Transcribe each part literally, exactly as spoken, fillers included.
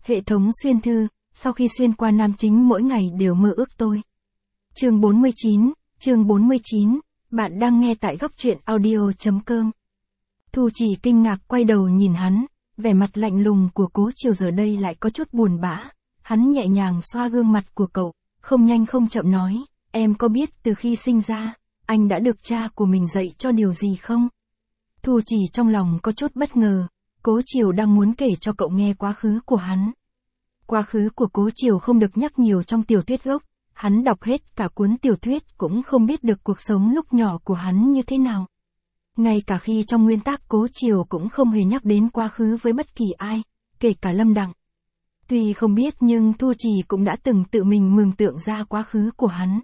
Hệ thống xuyên thư, sau khi xuyên qua nam chính mỗi ngày đều mơ ước tôi. Chương bốn mươi chín, chương bốn mươi chín, bạn đang nghe tại góc truyện audio chấm com. Thu Chỉ kinh ngạc quay đầu nhìn hắn, vẻ mặt lạnh lùng của Cố Chiều giờ đây lại có chút buồn bã. Hắn nhẹ nhàng xoa gương mặt của cậu, không nhanh không chậm nói, em có biết từ khi sinh ra, anh đã được cha của mình dạy cho điều gì không? Thu Chỉ trong lòng có chút bất ngờ, Cố Chiều đang muốn kể cho cậu nghe quá khứ của hắn. Quá khứ của Cố Chiều không được nhắc nhiều trong tiểu thuyết gốc, hắn đọc hết cả cuốn tiểu thuyết cũng không biết được cuộc sống lúc nhỏ của hắn như thế nào. Ngay cả khi trong nguyên tác Cố Chiều cũng không hề nhắc đến quá khứ với bất kỳ ai, kể cả Lâm Đặng. Tuy không biết nhưng Thu Chỉ cũng đã từng tự mình mường tượng ra quá khứ của hắn.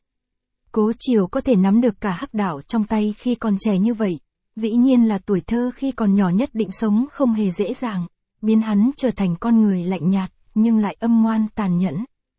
Cố Chiều có thể nắm được cả hắc đạo trong tay khi còn trẻ như vậy, dĩ nhiên là tuổi thơ khi còn nhỏ nhất định sống không hề dễ dàng, biến hắn trở thành con người lạnh nhạt, nhưng lại âm ngoan tàn nhẫn.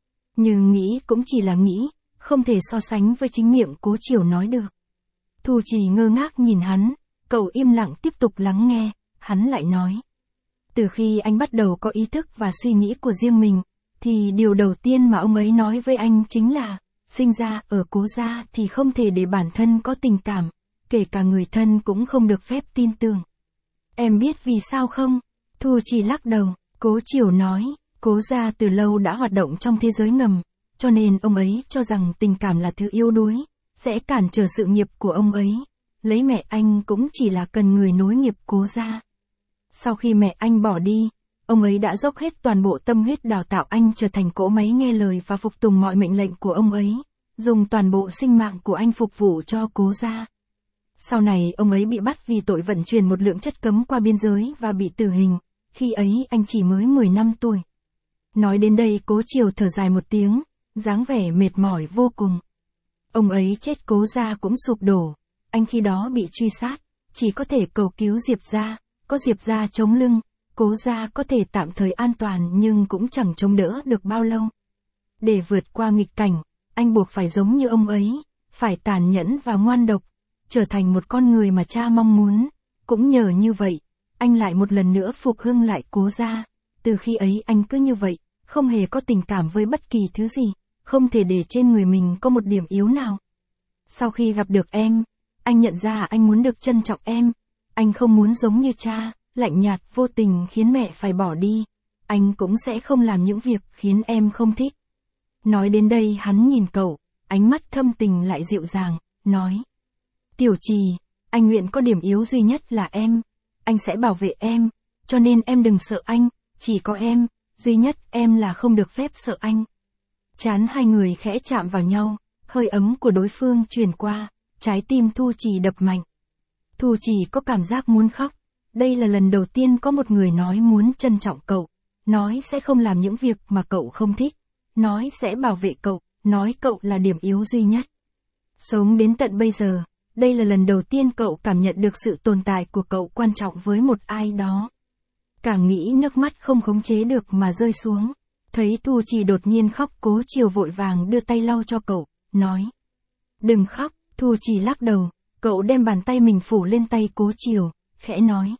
Nhưng nghĩ cũng chỉ là nghĩ, không thể so sánh với chính miệng Cố Chiều nói được. Thu Chỉ ngơ ngác nhìn hắn, cậu im lặng tiếp tục lắng nghe, hắn lại nói. Từ khi anh bắt đầu có ý thức và suy nghĩ của riêng mình, thì điều đầu tiên mà ông ấy nói với anh chính là, sinh ra ở Cố gia thì không thể để bản thân có tình cảm, kể cả người thân cũng không được phép tin tưởng. Em biết vì sao không? Thu Chỉ lắc đầu, Cố Chiều nói, Cố gia từ lâu đã hoạt động trong thế giới ngầm, cho nên ông ấy cho rằng tình cảm là thứ yếu đuối, sẽ cản trở sự nghiệp của ông ấy. Lấy mẹ anh cũng chỉ là cần người nối nghiệp Cố gia. Sau khi mẹ anh bỏ đi, ông ấy đã dốc hết toàn bộ tâm huyết đào tạo anh trở thành cỗ máy nghe lời và phục tùng mọi mệnh lệnh của ông ấy, dùng toàn bộ sinh mạng của anh phục vụ cho Cố gia. Sau này ông ấy bị bắt vì tội vận chuyển một lượng chất cấm qua biên giới và bị tử hình, khi ấy anh chỉ mới mười lăm tuổi. Nói đến đây Cố Chiều thở dài một tiếng, dáng vẻ mệt mỏi vô cùng. Ông ấy chết Cố gia cũng sụp đổ, anh khi đó bị truy sát, chỉ có thể cầu cứu Diệp gia, có Diệp gia chống lưng, Cố gia có thể tạm thời an toàn nhưng cũng chẳng chống đỡ được bao lâu. Để vượt qua nghịch cảnh, anh buộc phải giống như ông ấy, phải tàn nhẫn và ngoan độc, trở thành một con người mà cha mong muốn. Cũng nhờ như vậy, anh lại một lần nữa phục hưng lại Cố gia. Từ khi ấy anh cứ như vậy, không hề có tình cảm với bất kỳ thứ gì, không thể để trên người mình có một điểm yếu nào. Sau khi gặp được em, anh nhận ra anh muốn được trân trọng em. Anh không muốn giống như cha, lạnh nhạt vô tình khiến mẹ phải bỏ đi. Anh cũng sẽ không làm những việc khiến em không thích. Nói đến đây hắn nhìn cậu, ánh mắt thâm tình lại dịu dàng, nói. Tiểu Trì, anh nguyện có điểm yếu duy nhất là em. Anh sẽ bảo vệ em, cho nên em đừng sợ anh, chỉ có em, duy nhất em là không được phép sợ anh. Trán hai người khẽ chạm vào nhau, hơi ấm của đối phương truyền qua, trái tim Thu Chỉ đập mạnh. Thu Chỉ có cảm giác muốn khóc, đây là lần đầu tiên có một người nói muốn trân trọng cậu, nói sẽ không làm những việc mà cậu không thích, nói sẽ bảo vệ cậu, nói cậu là điểm yếu duy nhất. Sống đến tận bây giờ, đây là lần đầu tiên cậu cảm nhận được sự tồn tại của cậu quan trọng với một ai đó. Càng nghĩ nước mắt không khống chế được mà rơi xuống. Thấy Thu Chỉ đột nhiên khóc, Cố Chiều vội vàng đưa tay lau cho cậu, nói. Đừng khóc, Thu Chỉ lắc đầu, cậu đem bàn tay mình phủ lên tay Cố Chiều, khẽ nói.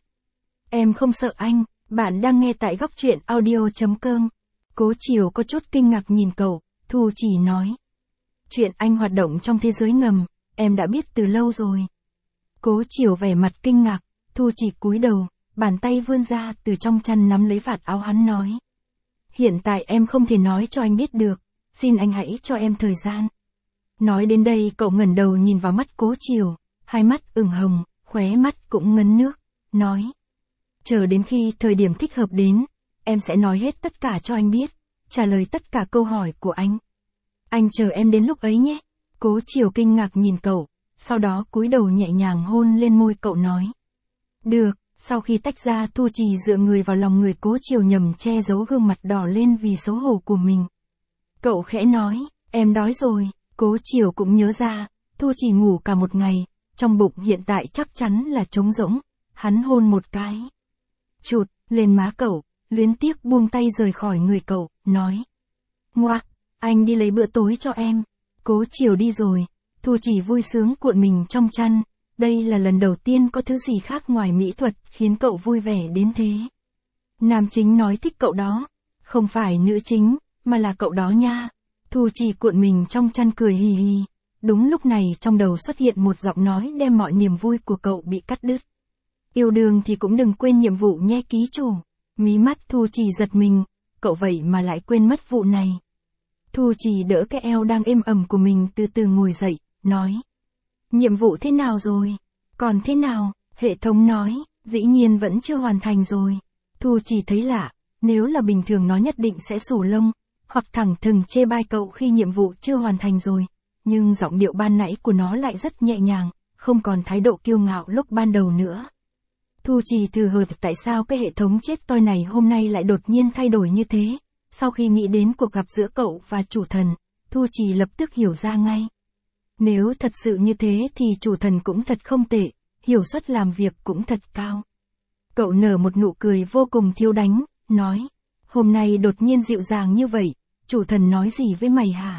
Em không sợ anh, bạn đang nghe tại góc truyện audio chấm com. Cố Chiều có chút kinh ngạc nhìn cậu, Thu Chỉ nói. Chuyện anh hoạt động trong thế giới ngầm, em đã biết từ lâu rồi. Cố Chiều vẻ mặt kinh ngạc, Thu Chỉ cúi đầu, bàn tay vươn ra từ trong chăn nắm lấy vạt áo hắn nói. Hiện tại em không thể nói cho anh biết được, xin anh hãy cho em thời gian. Nói đến đây cậu ngẩng đầu nhìn vào mắt Cố Chiều, hai mắt ửng hồng, khóe mắt cũng ngấn nước, nói. Chờ đến khi thời điểm thích hợp đến, em sẽ nói hết tất cả cho anh biết, trả lời tất cả câu hỏi của anh. Anh chờ em đến lúc ấy nhé. Cố Chiều kinh ngạc nhìn cậu, sau đó cúi đầu nhẹ nhàng hôn lên môi cậu nói. Được. Sau khi tách ra Thu Chỉ dựa người vào lòng người Cố Chiều nhằm che giấu gương mặt đỏ lên vì xấu hổ của mình. Cậu khẽ nói, em đói rồi. Cố Chiều cũng nhớ ra, Thu Chỉ ngủ cả một ngày, trong bụng hiện tại chắc chắn là trống rỗng. Hắn hôn một cái. Chụt, lên má cậu, luyến tiếc buông tay rời khỏi người cậu, nói. Ngoạc, anh đi lấy bữa tối cho em. Cố Chiều đi rồi, Thu Chỉ vui sướng cuộn mình trong chăn. Đây là lần đầu tiên có thứ gì khác ngoài mỹ thuật khiến cậu vui vẻ đến thế. Nam chính nói thích cậu đó. Không phải nữ chính, mà là cậu đó nha. Thu Trì cuộn mình trong chăn cười hì hì. Đúng lúc này trong đầu xuất hiện một giọng nói đem mọi niềm vui của cậu bị cắt đứt. Yêu đương thì cũng đừng quên nhiệm vụ nhé ký chủ. Mí mắt Thu Trì giật mình, cậu vậy mà lại quên mất vụ này. Thu Trì đỡ cái eo đang êm ẩm của mình từ từ ngồi dậy, nói. Nhiệm vụ thế nào rồi? Còn thế nào? Hệ thống nói, dĩ nhiên vẫn chưa hoàn thành rồi. Thu Trì thấy lạ, nếu là bình thường nó nhất định sẽ xù lông, hoặc thẳng thừng chê bai cậu khi nhiệm vụ chưa hoàn thành rồi. Nhưng giọng điệu ban nãy của nó lại rất nhẹ nhàng, không còn thái độ kiêu ngạo lúc ban đầu nữa. Thu Trì thử hợt tại sao cái hệ thống chết toi này hôm nay lại đột nhiên thay đổi như thế. Sau khi nghĩ đến cuộc gặp giữa cậu và chủ thần, Thu Trì lập tức hiểu ra ngay. Nếu thật sự như thế thì chủ thần cũng thật không tệ, hiệu suất làm việc cũng thật cao. Cậu nở một nụ cười vô cùng thiêu đánh, nói, hôm nay đột nhiên dịu dàng như vậy, chủ thần nói gì với mày hả?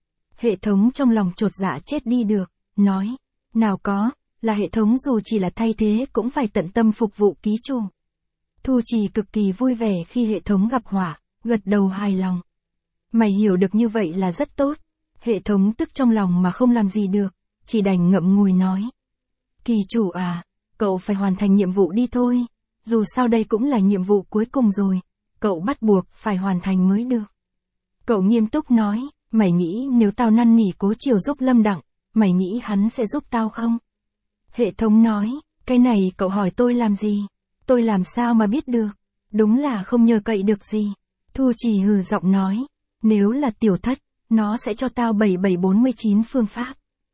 Hệ thống trong lòng chột dạ chết đi được, nói, nào có, là hệ thống dù chỉ là thay thế cũng phải tận tâm phục vụ ký chủ. Thu Trì cực kỳ vui vẻ khi hệ thống gặp họa, gật đầu hài lòng. Mày hiểu được như vậy là rất tốt. Hệ thống tức trong lòng mà không làm gì được, chỉ đành ngậm ngùi nói. Kỳ chủ à, cậu phải hoàn thành nhiệm vụ đi thôi, dù sao đây cũng là nhiệm vụ cuối cùng rồi, cậu bắt buộc phải hoàn thành mới được. Cậu nghiêm túc nói, mày nghĩ nếu tao năn nỉ Cố Chiều giúp Lâm Đặng, mày nghĩ hắn sẽ giúp tao không? Hệ thống nói, cái này cậu hỏi tôi làm gì? Tôi làm sao mà biết được? Đúng là không nhờ cậy được gì. Thu Trì hừ giọng nói, nếu là tiểu thất, nó sẽ cho tao bảy bảy bốn mươi chín phương pháp.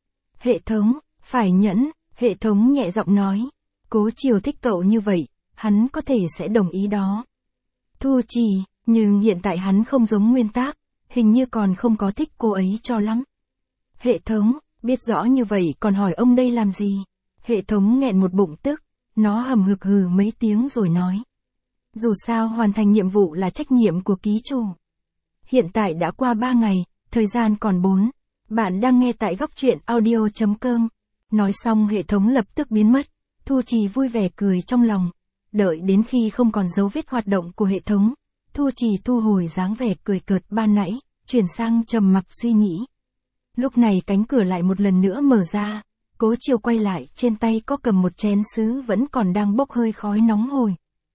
Hệ thống, phải nhẫn, hệ thống nhẹ giọng nói, Cố Chiều thích cậu như vậy, hắn có thể sẽ đồng ý đó. Thu Trì, nhưng hiện tại hắn không giống nguyên tác, hình như còn không có thích cô ấy cho lắm. Hệ thống, biết rõ như vậy còn hỏi ông đây làm gì? Hệ thống nghẹn một bụng tức, nó hầm hực hừ mấy tiếng rồi nói. Dù sao hoàn thành nhiệm vụ là trách nhiệm của ký chủ. Hiện tại đã qua ba ngày, thời gian còn bốn. Bạn đang nghe tại góc truyện audio chấm com. Nói xong hệ thống lập tức biến mất. Thu Trì vui vẻ cười trong lòng. Đợi đến khi không còn dấu vết hoạt động của hệ thống, Thu Trì thu hồi dáng vẻ cười cợt ban nãy, chuyển sang trầm mặc suy nghĩ. Lúc này cánh cửa lại một lần nữa mở ra. Cố Chiều quay lại, trên tay có cầm một chén sứ vẫn còn đang bốc hơi khói nóng hổi.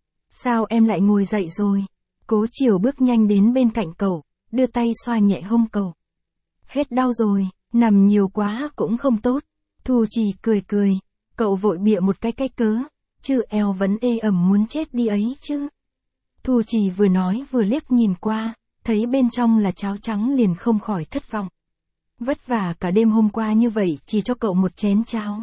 Sao em lại ngồi dậy rồi? Cố Chiều bước nhanh đến bên cạnh cậu, đưa tay xoa nhẹ hông cậu. Hết đau rồi, nằm nhiều quá cũng không tốt. Thu Trì cười cười, cậu vội bịa một cái cái cớ, chứ eo vẫn ê ẩm muốn chết đi ấy chứ. Thu Trì vừa nói vừa liếc nhìn qua, thấy bên trong là cháo trắng liền không khỏi thất vọng. Vất vả cả đêm hôm qua như vậy chỉ cho cậu một chén cháo.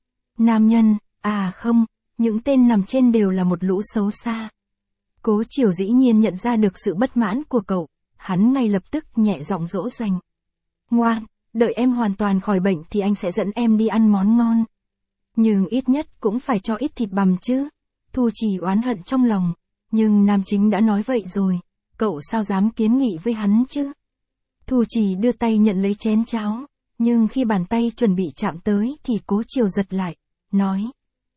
Nam nhân, à không, những tên nằm trên đều là một lũ xấu xa. Cố Chiều dĩ nhiên nhận ra được sự bất mãn của cậu, hắn ngay lập tức nhẹ giọng dỗ dành. Ngoan, đợi em hoàn toàn khỏi bệnh thì anh sẽ dẫn em đi ăn món ngon. Nhưng ít nhất cũng phải cho ít thịt bằm chứ. Thu Trì oán hận trong lòng, nhưng nam chính đã nói vậy rồi, cậu sao dám kiến nghị với hắn chứ. Thu Trì đưa tay nhận lấy chén cháo, nhưng khi bàn tay chuẩn bị chạm tới thì Cố Chiều giật lại, nói.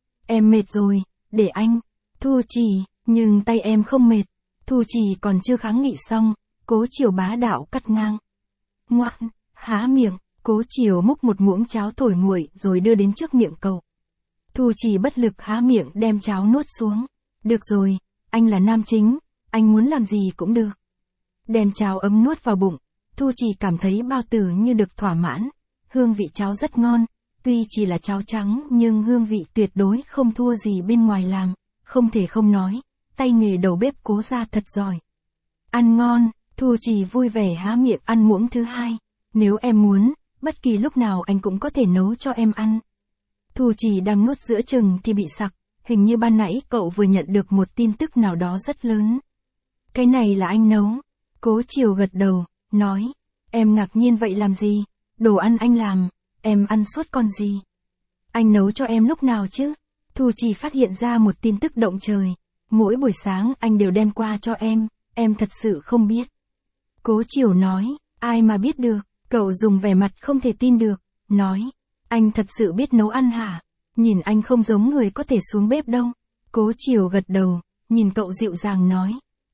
Em mệt rồi, để anh. Thu Trì, nhưng tay em không mệt. Thu Trì còn chưa kháng nghị xong, Cố Chiều bá đạo cắt ngang. Ngoan, há miệng, Cố Chiều múc một muỗng cháo thổi nguội rồi đưa đến trước miệng cậu. Thu Trì bất lực há miệng đem cháo nuốt xuống. Được rồi, anh là nam chính, anh muốn làm gì cũng được. Đem cháo ấm nuốt vào bụng, Thu Trì cảm thấy bao tử như được thỏa mãn. Hương vị cháo rất ngon, tuy chỉ là cháo trắng nhưng hương vị tuyệt đối không thua gì bên ngoài làm, không thể không nói, tay nghề đầu bếp Cố gia thật giỏi. Ăn ngon, Thu Trì vui vẻ há miệng ăn muỗng thứ hai, nếu em muốn, bất kỳ lúc nào anh cũng có thể nấu cho em ăn. Thu Trì đang nuốt giữa chừng thì bị sặc, hình như ban nãy cậu vừa nhận được một tin tức nào đó rất lớn. Cái này là anh nấu. Cố Chiều gật đầu, nói, em ngạc nhiên vậy làm gì, đồ ăn anh làm, em ăn suốt còn gì. Anh nấu cho em lúc nào chứ? Thu Trì phát hiện ra một tin tức động trời, mỗi buổi sáng anh đều đem qua cho em, em thật sự không biết. Cố Chiều nói, ai mà biết được, cậu dùng vẻ mặt không thể tin được, nói, anh thật sự biết nấu ăn hả? Nhìn anh không giống người có thể xuống bếp đâu. Cố Chiều gật đầu, nhìn cậu dịu dàng nói,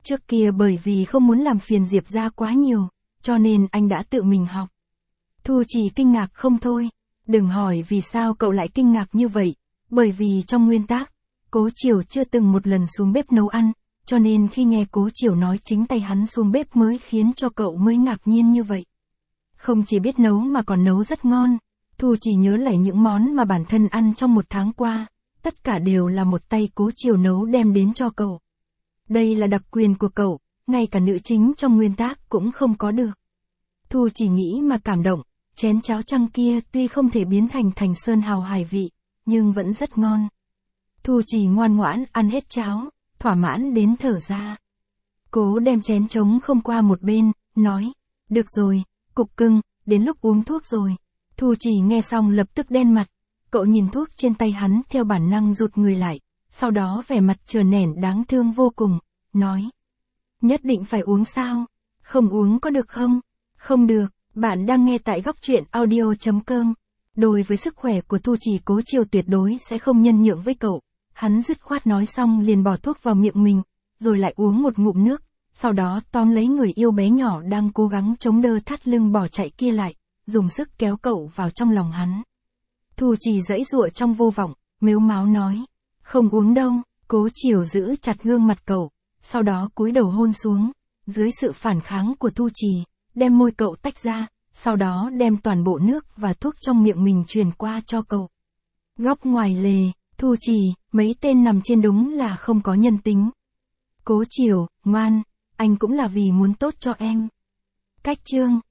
Trước kia bởi vì không muốn làm phiền Diệp gia quá nhiều, cho nên anh đã tự mình học. Thu Trì kinh ngạc không thôi. Đừng hỏi vì sao cậu lại kinh ngạc như vậy, bởi vì trong nguyên tắc, Cố Chiều chưa từng một lần xuống bếp nấu ăn, cho nên khi nghe Cố Chiều nói chính tay hắn xuống bếp mới khiến cho cậu mới ngạc nhiên như vậy. Không chỉ biết nấu mà còn nấu rất ngon, Thu Trì nhớ lại những món mà bản thân ăn trong một tháng qua, tất cả đều là một tay Cố Chiều nấu đem đến cho cậu. Đây là đặc quyền của cậu, ngay cả nữ chính trong nguyên tác cũng không có được. Thu Trì nghĩ mà cảm động, chén cháo trăng kia tuy không thể biến thành thành sơn hào hải vị, nhưng vẫn rất ngon. Thu Trì ngoan ngoãn ăn hết cháo, thỏa mãn đến thở ra. Cố đem chén trống không qua một bên, nói, được rồi, cục cưng, đến lúc uống thuốc rồi. Thu Trì nghe xong lập tức đen mặt, cậu nhìn thuốc trên tay hắn theo bản năng rụt người lại, sau đó vẻ mặt trờ nẻn đáng thương vô cùng, nói. Nhất định phải uống sao? Không uống có được không? Không được, bạn đang nghe tại góc truyện audio chấm com. Đối với sức khỏe của Thu Trì, Cố Chiều tuyệt đối sẽ không nhân nhượng với cậu. Hắn dứt khoát nói xong liền bỏ thuốc vào miệng mình, rồi lại uống một ngụm nước, sau đó tóm lấy người yêu bé nhỏ đang cố gắng chống đỡ thắt lưng bỏ chạy kia lại, dùng sức kéo cậu vào trong lòng hắn. Thu Trì giãy giụa trong vô vọng, mếu máo nói, không uống đâu. Cố Chiều giữ chặt gương mặt cậu, sau đó cúi đầu hôn xuống, dưới sự phản kháng của Thu Trì, đem môi cậu tách ra, sau đó đem toàn bộ nước và thuốc trong miệng mình truyền qua cho cậu. Góc ngoài lề, Thu Trì, mấy tên nằm trên đúng là không có nhân tính. Cố Chiều, ngoan, anh cũng là vì muốn tốt cho em. Cách chương